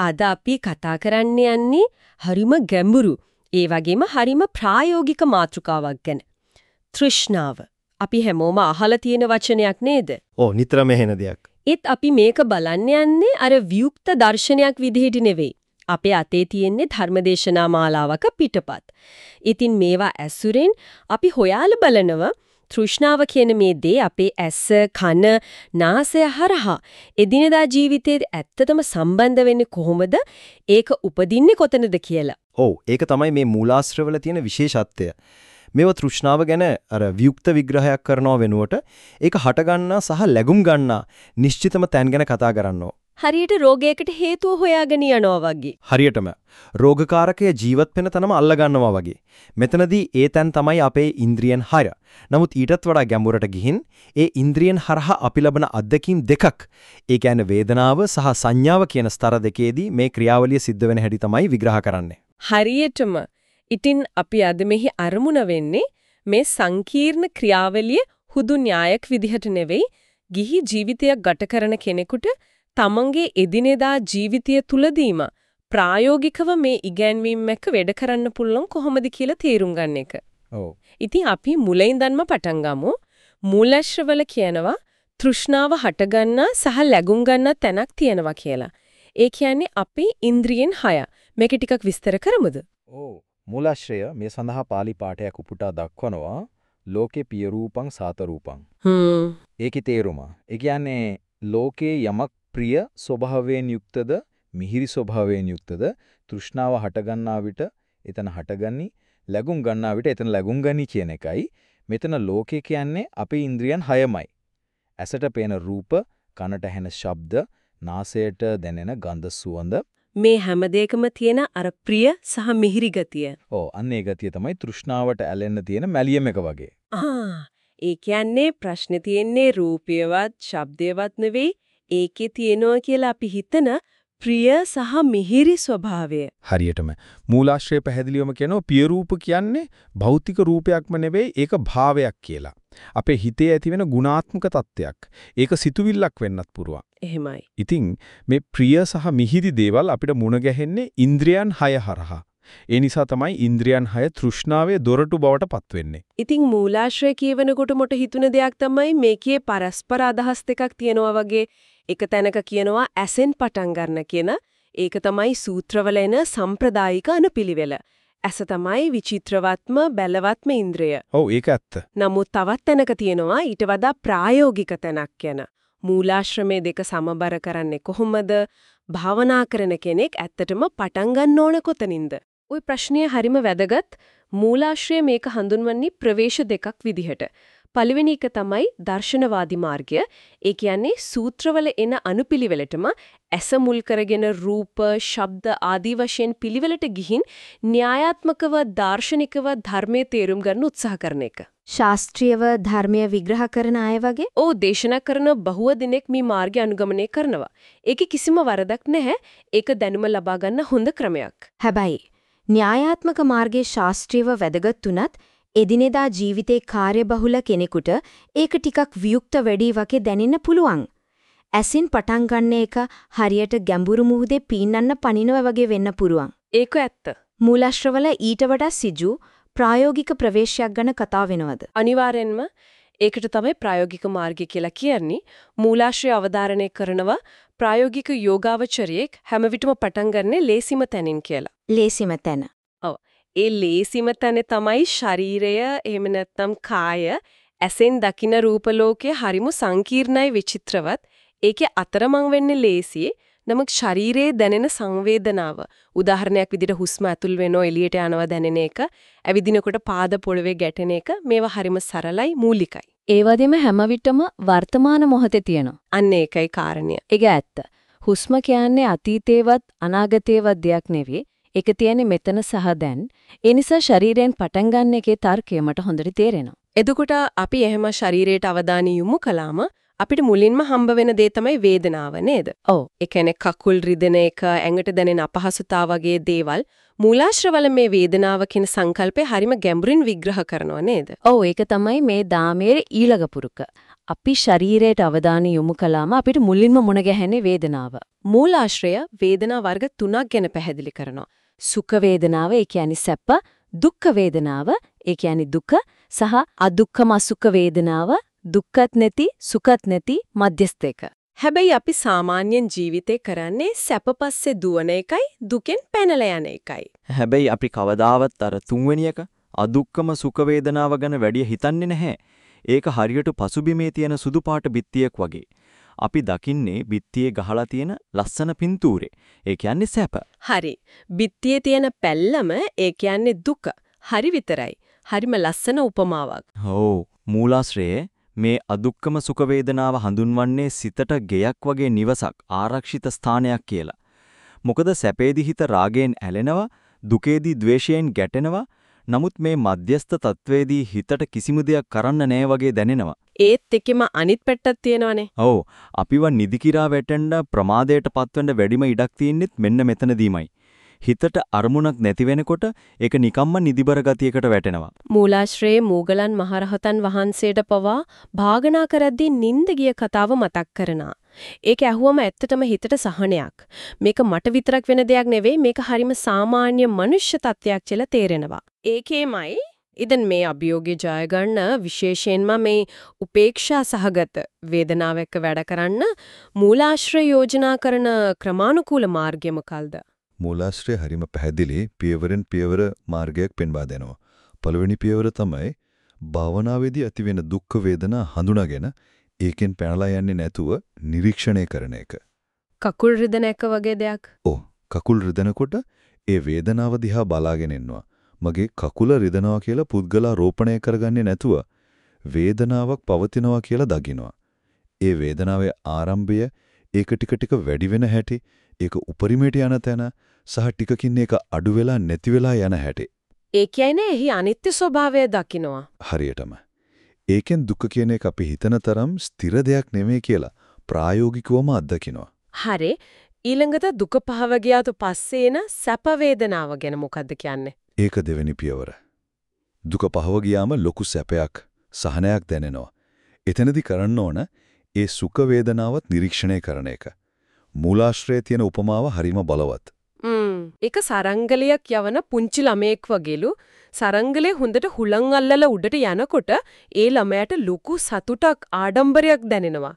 අද අපි කතා කරන්න යන්නේ හරිම ගැඹුරු, ඒ වගේම හරිම ප්‍රායෝගික මාතෘකාවක් ගැන. තෘෂ්ණාව. අපි හැමෝම අහලා තියෙන වචනයක් නේද? ඔව්, නිතරම ඇහෙන දෙයක්. ඒත් අපි මේක බලන්න යන්නේ අර වියුක්ත දර්ශනයක් විදිහට නෙවෙයි. අපේ අතේ තියෙන්නේ ධර්මදේශනා මාලාවක පිටපත්. ඉතින් මේවා ඇසුරෙන් අපි හොයාලා බලනවා තෘෂ්ණාව කියන මේ දේ අපේ ඇස, කන, නාසය හරහා එදිනෙදා ජීවිතේ ඇත්තටම සම්බන්ධ වෙන්නේ කොහොමද? ඒක උපදින්නේ කොතනද කියලා. ඔව්, ඒක තමයි මේ මූලාශ්‍රවල තියෙන විශේෂත්වය. මේව තෘෂ්ණාව ගැන අර වියුක්ත විග්‍රහයක් කරනව වෙනුවට ඒක හට ගන්නා සහ ලැබුම් ගන්නා නිශ්චිතම තැන් ගැන කතා කරනවා. හරියට රෝගයකට හේතුව හොයාගෙන යනවා වගේ. හරියටම රෝගකාරකය ජීවත් වෙන තැනම අල්ල ගන්නවා වගේ. මෙතනදී ඒ තැන් තමයි අපේ ඉන්ද්‍රියන් 6. නමුත් ඊටත් වඩා ගැඹුරට ගිහින් ඒ ඉන්ද්‍රියන් හරහා අපි ලබන අත්දැකීම් දෙකක්, ඒ කියන්නේ වේදනාව සහ සංඥාව කියන ස්තර දෙකේදී මේ ක්‍රියාවලිය සිද්ධ වෙන හැටි තමයි විග්‍රහ කරන්නේ. හරියටම. ඉතින් අපි අද මෙහි අරමුණ වෙන්නේ මේ සංකීර්ණ ක්‍රියාවලිය හුදු න්‍යායක් විදිහට නෙවෙයි, ගිහි ජීවිතයක් ගත කරන කෙනෙකුට තමන්ගේ එදිනෙදා ජීවිතය තුලදීම ප්‍රායෝගිකව මේ ඉගැන්වීම් එක්ක වැඩ කරන්න පුළුවන් කොහොමද කියලා තේරුම් ගන්න එක. ඔව්. ඉතින් අපි මුලින්දන්ම පටන් ගමු. මූලාශ්‍රවල කියනවා තෘෂ්ණාව හටගන්නා සහ ලැබුම් ගන්නා තැනක් තියෙනවා කියලා. ඒ කියන්නේ අපි ඉන්ද්‍රියන් 6. මේක ටිකක් විස්තර කරමුද? ඔව්. මූලාශ්‍රය මේ සඳහා pāli පාඨයක් උපුටා දක්වනවා. ලෝකේ පිය රූපං සාත රූපං. ඒකේ තේරුම. ඒ කියන්නේ ලෝකේ යමක් ප්‍රිය ස්වභාවයෙන් යුක්තද, මිහිරි ස්වභාවයෙන් යුක්තද, තෘෂ්ණාව හටගන්නා විට එතන හටගනි, ලැබුම් ගන්නා විට එතන ලැබුම් ගනි කියන එකයි. මෙතන ලෝකේ කියන්නේ අපේ ඉන්ද්‍රියන් 6මයි. ඇසට පේන රූප, කනට ඇහෙන ශබ්ද, නාසයට දැනෙන ගඳ සුවඳ, මේ හැම දෙයකම තියෙන අර ප්‍රිය සහ මිහිරි ගතිය. ඔව්, අන්න ඒ ගතිය තමයි තෘෂ්ණාවට ඇලෙන්න තියෙන මැලියම් එක වගේ. ඒ කියන්නේ ප්‍රශ්නේ තියෙන්නේ රූපයවත්, ශබ්දයවත් නෙවෙයි, ඒකේ තියෙනවා කියලා අපි හිතන ප්‍රිය සහ මිහිරි ස්වභාවය. හරියටම මූලාශ්‍රය පැහැදිලිවම කියනවා පිය රූප කියන්නේ භෞතික රූපයක්ම නෙවෙයි, ඒක භාවයක් කියලා. අපේ හිතේ ඇති වෙන ගුණාත්මක තත්ත්වයක්. ඒක සිතුවිල්ලක් වෙන්නත් පුරුවන්. එහෙමයි. ඉතින් මේ ප්‍රිය සහ මිහිරි දේවල් අපිට මුණ ගැහෙන්නේ ඉන්ද්‍රියන් 6 හරහා. ඒ නිසා තමයි ඉන්ද්‍රියන් 6 තෘෂ්ණාවේ දොරටු බවට පත් වෙන්නේ. ඉතින් මූලාශ්‍රය කියවනකොට මොට හිතුන දෙයක් තමයි මේකේ පරස්පර අදහස් දෙකක් තියෙනවා වගේ. එක තැනක කියනවා ඇසෙන් පටන් ගන්න කියන. ඒක තමයි සූත්‍රවල එන සම්ප්‍රදායික අනුපිළිවෙල. ඇස තමයි විචිත්‍රවත්ම බැලවත්ම ඉන්ද්‍රිය. ඔව්, ඒක ඇත්ත. නමුත් තවත් තැනක තියෙනවා ඊට වඩා ප්‍රායෝගික තැනක් කියන. මූලාශ්‍රමේ දෙක සමබර කරන්නේ කොහොමද? භාවනා කරන කෙනෙක් ඇත්තටම පටන් ගන්න ඕන කොතනින්ද? ওই ප්‍රශ්නය හරිම වැදගත්. මූලාශ්‍රය මේක හඳුන්වන්නේ ප්‍රවේශ දෙකක් විදිහට. පළවෙනි එක තමයි දර්ශනවාදී මාර්ගය. ඒ කියන්නේ සූත්‍රවල එන අනුපිළිවෙලටම ඇස මුල් කරගෙන රූප, ශබ්ද ආදී වශයෙන් පිළිවෙලට ගිහින් න්‍යායාත්මකව, දාර්ශනිකව ධර්මයේ තේරුම් ගන්න උත්සාහ කරන එක. ශාස්ත්‍රීයව ධර්මය විග්‍රහ කරන අය වගේ? ඔව්, දේශනා කරන බහුව දිනෙක මේ මාර්ගය අනුගමනය කරනවා. ඒකේ කිසිම වරදක් නැහැ. ඒක දැනුම ලබා ගන්න හොඳ ක්‍රමයක්. හැබැයි න්‍යායාත්මක මාර්ගයේ ශාස්ත්‍රීයව වැදගත් උනත් එදිනෙදා ජීවිතේ කාර්යබහුල කෙනෙකුට ඒක ටිකක් වියුක්ත වැඩි වගේ දැනෙන්න පුළුවන්. ඇසින් පටන් ගන්න එක හරියට ගැඹුරු මුහුදේ පීනන්න පනිනව වගේ වෙන්න පුරුවන්. ඒක ඇත්ත. මූලාශ්‍රවල ඊට වඩා සිජු ප්‍රායෝගික ප්‍රවේශයක් ගැන කතා වෙනවද? අනිවාර්යෙන්ම ඒකට තමයි ප්‍රායෝගික මාර්ගය කියලා කියන්නේ. මූලාශ්‍රය අවධාරණය කරනවා ප්‍රායෝගික යෝගාවචරයේක් හැම විටම පටන් ගන්නේ ලේසිම තැනින් කියලා. ලේසිම තැන. ඔව්. ඒ ලේසිම තැන තමයි ශරීරය, එහෙම නැත්නම් කාය, ඇසෙන් දකින රූප ලෝකයේ හරිම සංකීර්ණයි, විචිත්‍රවත්. ඒකේ අතරමං වෙන්නේ ලේසි. නමුත් ශරීරයේ දැනෙන සංවේදනාව, උදාහරණයක් විදිහට හුස්ම ඇතුල් වෙනෝ එළියට යනවා දැනෙන එක, ඇවිදිනකොට පාද පොළවේ ගැටෙන එක, මේවා හරිම සරලයි, මූලිකයි. ඒ වගේම හැම විටම වර්තමාන මොහොතේ තියෙනවා. අන්න ඒකයි කාරණය. ඒක ඇත්ත. හුස්ම කියන්නේ අතීතේවත් අනාගතේවත් දෙයක් නෙවෙයි. ඒක තියෙන්නේ මෙතන සහ දැන්. ඒ නිසා ශරීරයෙන් පටන් ගන්න එකේ තර්කය මට හොඳට තේරෙනවා. එතකොට අපි එහෙම ශරීරයට අවධානය යොමු කළාම අපිට මුලින්ම හම්බ වෙන දේ තමයි වේදනාව නේද? ඔව්. ඒ කියන්නේ කකුල් රිදෙන එක, ඇඟට දැනෙන අපහසුතාව වගේ දේවල්. මූලාශ්‍රවල මේ වේදනාව කියන සංකල්පය හරිම ගැඹුරින් විග්‍රහ කරනවා නේද? ඔව්, ඒක තමයි මේ දාමයේ ඊළඟ පුරුක. අපි ශරීරයට අවධානය යොමු කළාම අපිට මුලින්ම මුණ ගැහෙන්නේ වේදනාව. මූලාශ්‍රය වේදනා වර්ග 3ක් ගැන පැහැදිලි කරනවා. සුඛ වේදනාව ඒ කියන්නේ සැප, දුක්ඛ වේදනාව ඒ කියන්නේ දුක සහ අදුක්ඛම අසුඛ වේදනාව දුක්ඛත් නැති සුඛත් නැති මධ්‍යස්ථයක. හැබැයි අපි සාමාන්‍යයෙන් ජීවිතේ කරන්නේ සැප පස්සේ දුවන එකයි දුකෙන් පැනලා යන එකයි. හැබැයි අපි කවදාවත් අර තුන්වෙනි එක අදුක්කම සුඛ වේදනාව ගැන වැඩි හිතන්නේ නැහැ. ඒක හරියට පසුබිමේ තියෙන සුදු පාට බිත්තියක් වගේ. අපි දකින්නේ බිත්තියේ ගහලා තියෙන ලස්සන පින්තූරේ. ඒ කියන්නේ සැප. හරි. බිත්තියේ තියෙන පැල්ලම ඒ කියන්නේ දුක. හරි විතරයි. හරිම ලස්සන උපමාවක්. ඔව්. මූලාශ්‍රයේ මේ අදුක්කම සුඛ වේදනාව හඳුන්වන්නේ සිතට ගෙයක් වගේ නිවසක් ආරක්ෂිත ස්ථානයක් කියලා. මොකද සැපේදී හිත රාගයෙන් ඇලෙනවා, දුකේදී ද්වේෂයෙන් ගැටෙනවා. නමුත් මේ මධ්‍යස්ථ තත්වයේදී හිතට කිසිම දෙයක් කරන්න නැහැ වගේ දැනෙනවා. ඒත් එකෙම අනිත් පැත්තක් තියෙනවනේ. ඔව්. අපිව නිදි කිරා වැටෙන්න ප්‍රමාදයට පත්වෙන්න වැඩිම ඉඩක් තියෙන්නෙත් මෙන්න මෙතනදීමයි. හිතට අරමුණක් නැති වෙනකොට ඒක නිකම්ම නිදිබර ගතියකට වැටෙනවා. මූලාශ්‍රයේ මූගලන් මහරහතන් වහන්සේට පවා භාගනා කරද්දී නිින්ද ගිය කතාව මතක් කරනවා. ඒක ඇහුවම ඇත්තටම හිතට සහනයක්. මේක මට විතරක් වෙන දෙයක් නෙවෙයි, මේක හරිම සාමාන්‍ය මනුෂ්‍ය තත්ත්වයක් කියලා තේරෙනවා. ඒකේමයි ඉතින් මේ අභියෝගය ජය ගන්න විශේෂයෙන්ම මේ උපේක්ෂා සහගත වේදනාව එක්ක වැඩ කරන්න මූලාශ්‍රය යෝජනා කරන ක්‍රමානුකූල මාර්ගය මොකල්ද? මූලාශ්‍රය හරිම පැහැදිලි පියවරෙන් පියවර මාර්ගයක් පෙන්වා දෙනවා. පළවෙනි පියවර තමයි භාවනාවේදී ඇතිවෙන දුක් වේදනා හඳුනාගෙන ඒකෙන් පැනලා යන්නේ නැතුව නිරීක්ෂණය කරන එක. කකුල් රිදෙන එක වගේ දෙයක්. ඔව්. කකුල් රිදෙනකොට ඒ වේදනාව දිහා බලාගෙන ඉන්නවා. මගේ කකුල රිදෙනවා කියලා පුද්ගලාරෝපණය කරගන්නේ නැතුව වේදනාවක් පවතිනවා කියලා දකිනවා. ඒ වේදනාවේ ආරම්භය ඒක ටික ටික වැඩි වෙන හැටි, ඒක උපරිමයට යන තැන සහ ටිකකින් ඒක අඩු වෙලා නැති වෙලා යන හැටි. ඒ කියන්නේ එහි අනිත්‍ය ස්වභාවය දකිනවා. හරියටම. ඒකෙන් දුක කියන එක අපි හිතන තරම් ස්ථිර දෙයක් නෙමෙයි කියලා ප්‍රායෝගිකවම අත්දකිනවා. හරි. ඊළඟට දුක පහව ගියාට පස්සේ එන සැප වේදනාව ගැන මොකද්ද කියන්නේ? ඒක දෙවෙනි පියවර. දුක පහව ගියාම ලොකු සැපයක්, සහනයක් දැනෙනවා. එතනදී කරන්න ඕන ඒ සුඛ වේදනාවත් නිරීක්ෂණය කරන එක. මූලාශ්‍රයේ තියෙන උපමාව හරිම බලවත්. ඒක සරංගලයක් යවන පුංචි ළමයෙක් වගේලු. සරංගලේ හොඳට හුලං අල්ලලා උඩට යනකොට ඒ ළමයාට ලොකු සතුටක් ආඩම්බරයක් දැනෙනවා.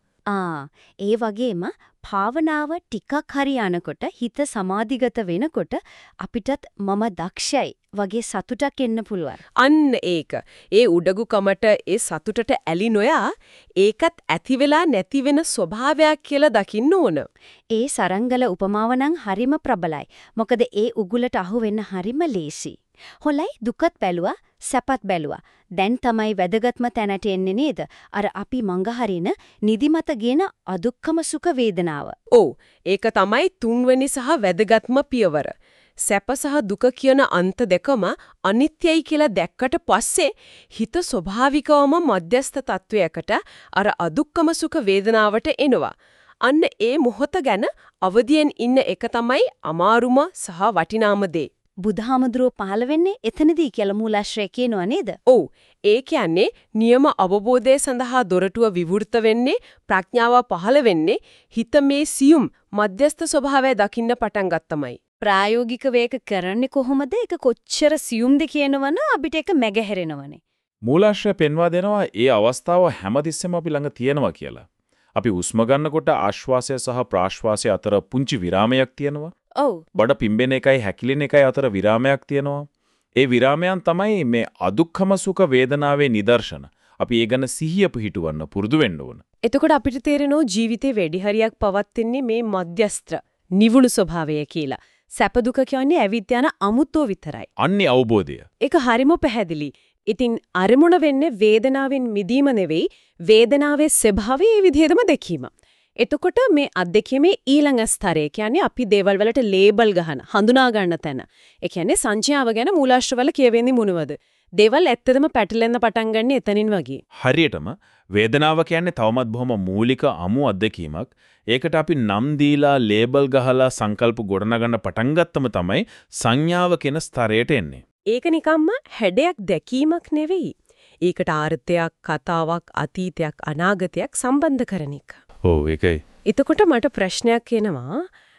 ඒ වගේම භාවනාව ටිකක් හරි යනකොට හිත සමාධිගත වෙනකොට අපිටත් මම දක්ෂයි වගේ සතුටක් එන්න පුළුවන්. අන්න ඒක. ඒ උඩගුකමට ඒ සතුටට ඇලි නොයා ඒකත් ඇති වෙලා නැති වෙන ස්වභාවයක් කියලා දකින්න ඕන. ඒ සරංගල උපමාව නම් හරිම ප්‍රබලයි. මොකද ඒ උගුලට අහු වෙන්න හරිම ලේසි. හොලයි දුකත් බැලුවා, සැපත් බැලුවා. දැන් තමයි වැදගත්ම තැනට එන්නේ නේද? අර අපි මඟ හරින නිදිමත ගෙන අදුක්කම සුඛ වේදනාව. ඔව්. ඒක තමයි තුන්වෙනි සහ වැදගත්ම පියවර. සැප සහ දුක කියන අන්ත දෙකම අනිත්‍යයි කියලා දැක්කට පස්සේ හිත ස්වභාවිකවම මධ්‍යස්ථ තත්වයකට අර අදුක්කම සුඛ වේදනාවට එනවා. අන්න ඒ මොහොත ගැන අවදියෙන් ඉන්න එක තමයි අමාරුම සහ වටිනාම දේ. බුදුහාමුදුරුවෝ පහළ වෙන්නේ එතනදී කියලා මූලාශ්‍රය කියනවා නේද? ඔව්. ඒ කියන්නේ නියම අවබෝධය සඳහා දොරටුව විවෘත වෙන්නේ, ප්‍රඥාව පහළ වෙන්නේ හිත මේ සියුම් මධ්‍යස්ථ ස්වභාවය දකින්න පටන් ගත්තමයි. ප්‍රායෝගිකව ඒක කරන්නේ කොහොමද? ඒක කොච්චර සියුම්ද කියනවනම් අපිට ඒක මැගහැරෙනවනේ. මූලාශ්‍රය පෙන්වා දෙනවා ඒ අවස්ථාව හැමතිස්සෙම අපි ළඟ තියෙනවා කියලා. අපි හුස්ම ගන්නකොට ආශ්වාසය සහ ප්‍රාශ්වාසය අතර පුංචි විරාමයක් තියෙනවා. ඔව්. බඩ පිම්බෙන එකයි හැකිලෙන එකයි අතර විරාමයක් තියෙනවා. ඒ විරාමයන් තමයි මේ අදුක්ඛම සුඛ වේදනාවේ නිදර්ශන. අපි ඒ ගැන සිහිය පිහිටවන්න පුරුදු වෙන්න ඕන. එතකොට අපිට තේරෙනවා ජීවිතේ වැඩි හරියක් පවත්ින්නේ මේ මධ්‍යස්ත්‍ර නිවුණු ස්වභාවය කියලා. සැප දුක කියන්නේ ඇවිත් යන අමුතෝ විතරයි. අන්නේ අවබෝධය. ඒක හරිම පැහැදිලි. ඉතින් අරමුණ වෙන්නේ වේදනාවෙන් මිදීම නෙවෙයි, වේදනාවේ ස්වභාවය ඒ විදිහටම දැකීම. එතකොට මේ අත්දැකීමේ ඊළඟ ස්තරය කියන්නේ අපි දේවල් වලට ලේබල් ගහන, හඳුනා ගන්න තැන. ඒ කියන්නේ සංඥාව ගැන මූලාශ්‍රවල කියවෙන්නේ මොනවද? දේවල් ඇත්තටම පැටලෙන්න පටන් ගන්න එතනින් වගේ. හරියටම වේදනාව කියන්නේ තවමත් බොහොම මූලික අමු අත්දැකීමක්. ඒකට අපි නම් දීලා ලේබල් ගහලා සංකල්ප ගොඩනගන්න පටන් ගත්තම තමයි සංඥාව කියන ස්තරයට එන්නේ. ඒක නිකම්ම හැඩයක් දැකීමක් නෙවෙයි. ඒකට ආර්ථයක්, කතාවක්, අතීතයක්, අනාගතයක් සම්බන්ධ කරන එක. ඔව් ඒකයි. එතකොට මට ප්‍රශ්නයක් එනවා.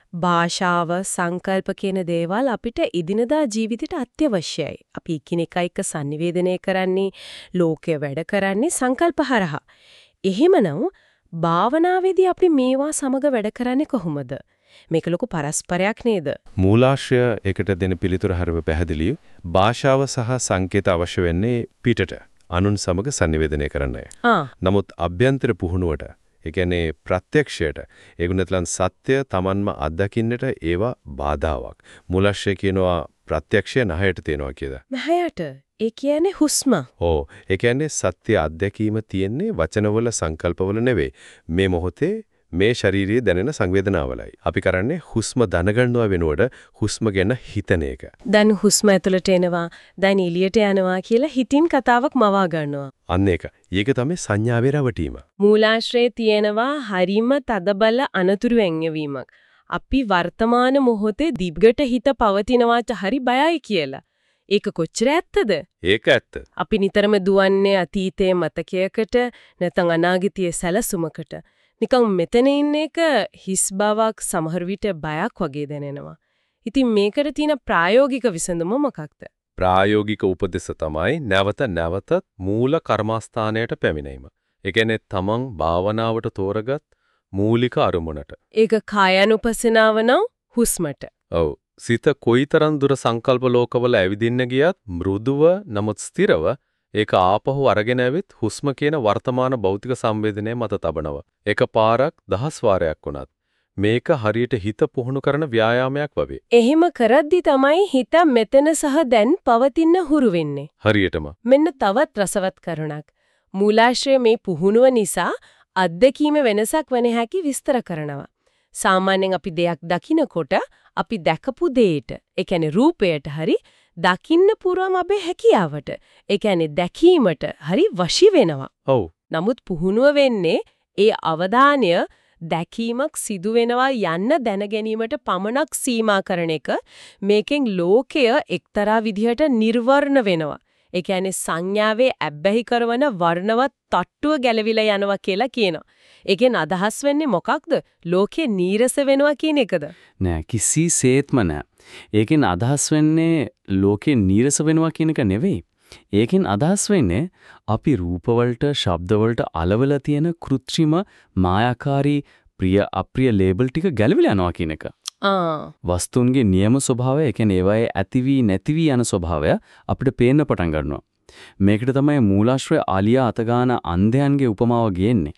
භාෂාව, සංකල්ප කියන දේවල් අපිට ඉදිනදා ජීවිතයට අත්‍යවශ්‍යයි. අපි එකිනෙකා එක්ක sannivedanaya කරන්නේ, ලෝකය වැඩ කරන්නේ සංකල්ප හරහා. එහෙමනම් භාවනාවේදී අපි මේවා සමග වැඩ කරන්නේ කොහොමද? මේක ලොකු පරස්පරයක් නේද? මූලාශ්‍රය ඒකට දෙන පිළිතුර හරිව පැහැදිලියි. භාෂාව සහ සංකේත අවශ්‍ය වෙන්නේ පිටට අනුන් සමග sannivedanaya කරන්නයි. නමුත් අභ්‍යන්තර පුහුණුවට, ඒ කියන්නේ ප්‍රත්‍යක්ෂයට, ඒගොල්ලන් සත්‍ය Tamanම අත්දකින්නට ඒවා බාධාවක්. මූලාශ්‍රය කියනවා ප්‍රත්‍යක්ෂය නහයට තියෙනවා කියලා. නහයට? ඒ කියන්නේ හුස්ම. ඔව්. ඒ කියන්නේ සත්‍ය අත්දැකීම තියෙන්නේ වචනවල සංකල්පවල නෙවෙයි. මේ මොහොතේ මේ ශාරීරියේ දැනෙන සංවේදනාවලයි. අපි කරන්නේ හුස්ම දැනගන්නවා වෙනුවට හුස්ම ගැන හිතන එක. දැන් හුස්ම ඇතුළට එනවා, දැන් එළියට යනවා කියලා හිතින් කතාවක් මවා ගන්නවා. අන්න ඒක. ඒක තමයි සංඥාවේ රැවටීම. මූලාශ්‍රයේ තියෙනවා හරිම තදබල අනතුරු ඇඟවීමක්. අපි වර්තමාන මොහොතේ දිගට හිත පවතිනවාට හරි බයයි කියලා. ඒක කොච්චර ඇත්තද? ඒක ඇත්ත. අපි නිතරම දුවන්නේ අතීතයේ මතකයකට නැත්නම් අනාගතයේ සැලසුමකට. නිකන් මෙතන ඉන්න එක හිස් බවක්, සමහර විට බයක් වගේ දැනෙනවා. ඉතින් මේකට තියෙන ප්‍රායෝගික විසඳුම මොකක්ද? ප්‍රායෝගික උපදෙස තමයි නැවත නැවතත් මූල කර්මස්ථානයට පැමිණීම. ඒ කියන්නේ තමන් භාවනාවට තෝරගත් මූලික අරමුණට. ඒක කායानुපසනාව නම් හුස්මට. ඔව්. සිත කොයිතරම් දුර සංකල්ප ලෝකවල ඇවිදින්න ගියත් මෘදුව නමුත් ස්ථිරව ඒක ආපහු අරගෙන ඇවිත් හුස්ම කියන වර්තමාන භෞතික සංවේදනය මත තබනවා. එක පාරක් 10 වාරයක් වුණත් මේක හරියට හිත පුහුණු කරන ව්‍යායාමයක් වගේ. එහෙම කරද්දි තමයි හිත මෙතන සහ දැන් පවතින හුරු වෙන්නේ. හරියටම. මෙන්න තවත් රසවත් කරුණක්. මූලාශ්‍රයේ මේ පුහුණුව නිසා අත්දැකීම වෙනසක් වෙන හැකි විස්තර කරනවා. සාමාන්‍යයෙන් අපි දෙයක් දකිනකොට අපි දැකපු දෙයට, ඒ කියන්නේ රූපයට හරි දකින්න පුරවම අපේ හැකියාවට, ඒ කියන්නේ දැකීමට හරි වශී වෙනවා. ඔව්. නමුත් පුහුණුව වෙන්නේ ඒ අවධානය දැකීමක් සිදු වෙනවා යන්න දැන ගැනීමට පමණක් සීමා කරන එක. මේකෙන් ලෝකය එක්තරා විදිහට නිර්වර්ණ වෙනවා. ඒ කියන්නේ සංඥාවේ ඇබ්බැහි කරන වර්ණවත් තට්ටුව ගැලවිලා යනවා කියලා කියනවා. ඒකෙන් අදහස් වෙන්නේ මොකක්ද? ලෝකේ නීරස වෙනවා කියන එකද? නෑ, කිසිසේත්ම නෑ. ඒකෙන් අදහස් වෙන්නේ ලෝකේ නීරස වෙනවා කියන එක නෙවෙයි. ඒකෙන් අදහස් වෙන්නේ අපි රූපවලට, ශබ්දවලට අලවලා තියෙන કૃත්‍රිම මායාකාරී ප්‍රිය අප්‍රිය ලේබල් ටික ගැලවිලා යනවා කියන එක. වස්තුන්ගේ නියම ස්වභාවය, ඒ කියන්නේ ඒවායේ ඇතිවි නැතිවි යන ස්වභාවය අපිට පේන්න පටන් ගන්නවා. මේකට තමයි මූලාශ්‍රය ආලියා අතගාන අන්ධයන්ගේ උපමාව ගේන්නේ.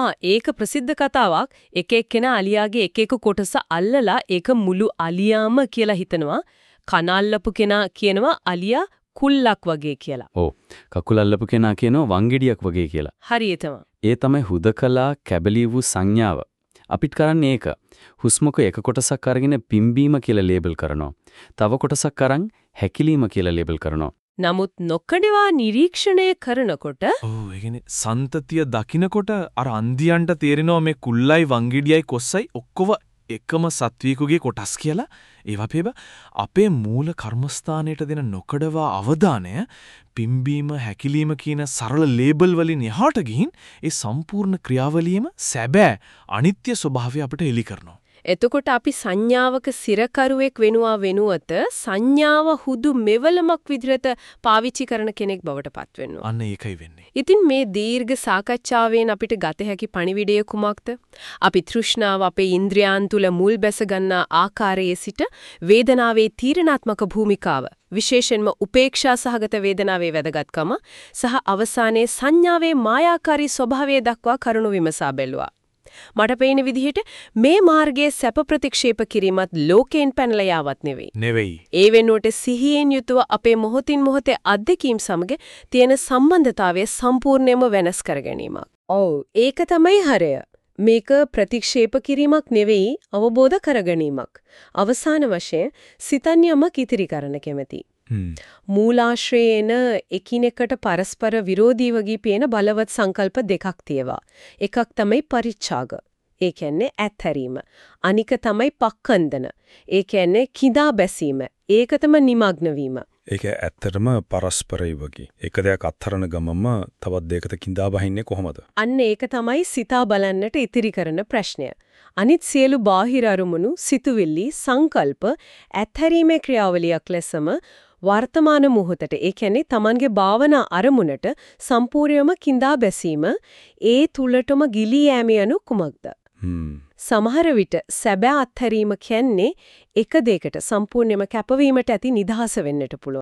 ඒක ප්‍රසිද්ධ කතාවක්. එක එක්කෙනා අලියාගේ එක එක කොටස අල්ලලා ඒක මුළු අලියාම කියලා හිතනවා. කන අල්ලපු කෙනා කියනවා අලියා කුල්ලක් වගේ කියලා. ඔව්. කකුල අල්ලපු කෙනා කියනවා වංගෙඩියක් වගේ කියලා. හරියටම. ඒ තමයි හුදකලා කැබලී වූ සංඥාව. අපිට කරන්නේ ඒක. හුස්මක එක කොටසක් අරගෙන පිම්බීම කියලා ලේබල් කරනවා. තව කොටසක් අරන් හැකිලිම කියලා ලේබල් කරනවා. නමුත් නොකඩවා නිරීක්ෂණය කරනකොට ඒ කියන්නේ සන්තතිය දකින්නකොට අර අන්දියන්ට තේරෙනවා මේ කුල්ලයි වංගිඩියයි කොස්සයි ඔක්කොම එකම සත්වීකුගේ කොටස් කියලා. ඒ අපේ මූල කර්මස්ථානයට දෙන නොකඩවා අවධානය පිම්බීම හැකිලිම කියන සරල ලේබල් වලින් එහාට ගිහින් ඒ සම්පූර්ණ ක්‍රියාවලියම සැබෑ අනිත්‍ය ස්වභාවය අපිට එලි කරනවා. එතකොට අපි සංඥාවක සිරකරුවෙක් වෙනවා වෙනුවත සංඥාව හුදු මෙවලමක් විදිහට පාවිච්චි කරන කෙනෙක් බවට පත් වෙනවා. අන්න ඒකයි වෙන්නේ. ඉතින් මේ දීර්ඝ සාකච්ඡාවෙන් අපිට ගත හැකි පණිවිඩය කුමක්ද? අපි තෘෂ්ණාව අපේ ඉන්ද්‍රියයන් තුල මුල් බැස ගන්නා ආකාරයේ සිට වේදනාවේ තීරණාත්මක භූමිකාව, විශේෂයෙන්ම උපේක්ෂා සහගත වේදනාවේ වැදගත්කම සහ අවසානයේ සංඥාවේ මායාකාරී ස්වභාවය දක්වා කරුණු විමසා බැලුවා. මට පේන විදිහට මේ මාර්ගයේ සැප ප්‍රතික්ෂේප කිරීමත් ලෝකයෙන් පැනලා යාවත් නෙවෙයි. ඒ වෙනුවට සිහියෙන් යුතුව අපේ මොහොතින් මොහොතේ අත්දැකීම් සමග තියෙන සම්බන්ධතාවය සම්පූර්ණයෙන්ම වෙනස් කර ගැනීමක්. ඔව්, ඒක තමයි හරය. මේක ප්‍රතික්ෂේප කිරීමක් නෙවෙයි, අවබෝධ කර ගැනීමක්. අවසාන වශයෙන් සිතන් යමක් ඉතිරි කරන්න කැමැති. මූලාශ්‍රයේන එකිනෙකට පරස්පර විරෝධී වගේ පේන බලවත් සංකල්ප දෙකක් තියෙනවා. එකක් තමයි පරිච්ඡාග. ඒ කියන්නේ ඇත්හැරීම. අනික තමයි පක්ඛන්දන. ඒ කියන්නේ කිඳා බැසීම. ඒක තමයි නිමග්න වීම. ඒක ඇත්තටම පරස්පරයි වගේ. එක දෙයක් අත්හරන ගමම තවත් දෙයකට කිඳා බහින්නේ කොහොමද? අන්න ඒක තමයි සිතා බලන්නට ඉතිරි කරන ප්‍රශ්නය. අනිත් සියලු බාහිර අරමුණු, සිතුවිලි, සංකල්ප ඇත්හැරීමේ ක්‍රියාවලියක් ලෙසම වර්තමාන මොහොතට, ඒ කියන්නේ Tamanගේ භාවනා අරමුණට සම්පූර්ණයෙන්ම කිඳා බැසීම, ඒ තුලටම ගිලී යෑම යනු කුමක්ද? සමහර විට සැබෑ අත්හැරීම කියන්නේ එක දෙයකට සම්පූර්ණයෙන්ම කැපවීමට ඇති නිදහස වෙන්නට පුළුවන්.